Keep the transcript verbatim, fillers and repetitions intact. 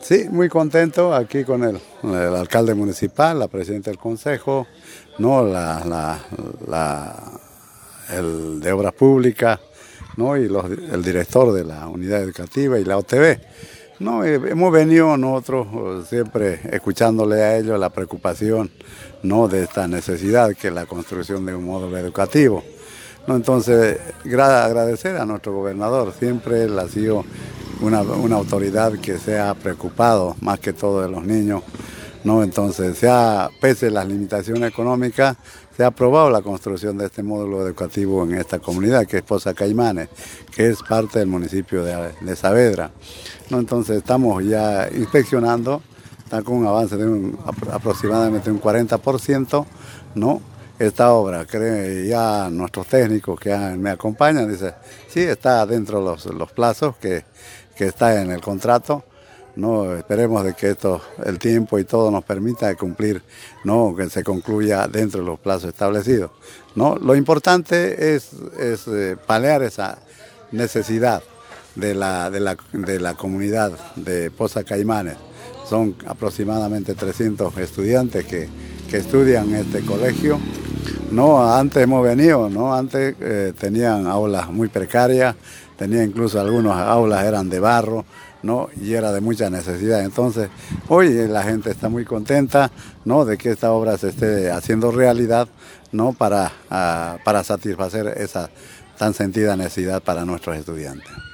Sí, muy contento aquí con el, el alcalde municipal, la presidenta del consejo, no, la, la, la, el de obras públicas, ¿no? Y los, el director de la unidad educativa y la O T V. No, hemos venido nosotros siempre escuchándole a ellos la preocupación, ¿no?, de esta necesidad que es la construcción de un módulo educativo. No, entonces, agradecer a nuestro gobernador, siempre él ha sido una, una autoridad que se ha preocupado más que todo de los niños, ¿no? Entonces, se ha, pese a las limitaciones económicas, se ha aprobado la construcción de este módulo educativo en esta comunidad, que es Poza Caimanes, que es parte del municipio de, de Saavedra. ¿No? Entonces, estamos ya inspeccionando, está con un avance de un, aproximadamente un cuarenta por ciento, ¿no? Esta obra, creo, ya nuestros técnicos que me acompañan dicen, sí, está dentro de los, los plazos que, que está en el contrato. No, esperemos de que esto, el tiempo y todo nos permita cumplir, no, que se concluya dentro de los plazos establecidos. No, lo importante es, es eh, paliar esa necesidad de la, de la, de la comunidad de Poza Caimanes. Son aproximadamente trescientos estudiantes que, que estudian en este colegio. No, antes hemos venido, ¿no? Antes eh, tenían aulas muy precarias, tenían incluso algunas aulas eran de barro, ¿no? Y era de mucha necesidad. Entonces, hoy la gente está muy contenta, ¿no?, de que esta obra se esté haciendo realidad, ¿no?, para, uh, para satisfacer esa tan sentida necesidad para nuestros estudiantes.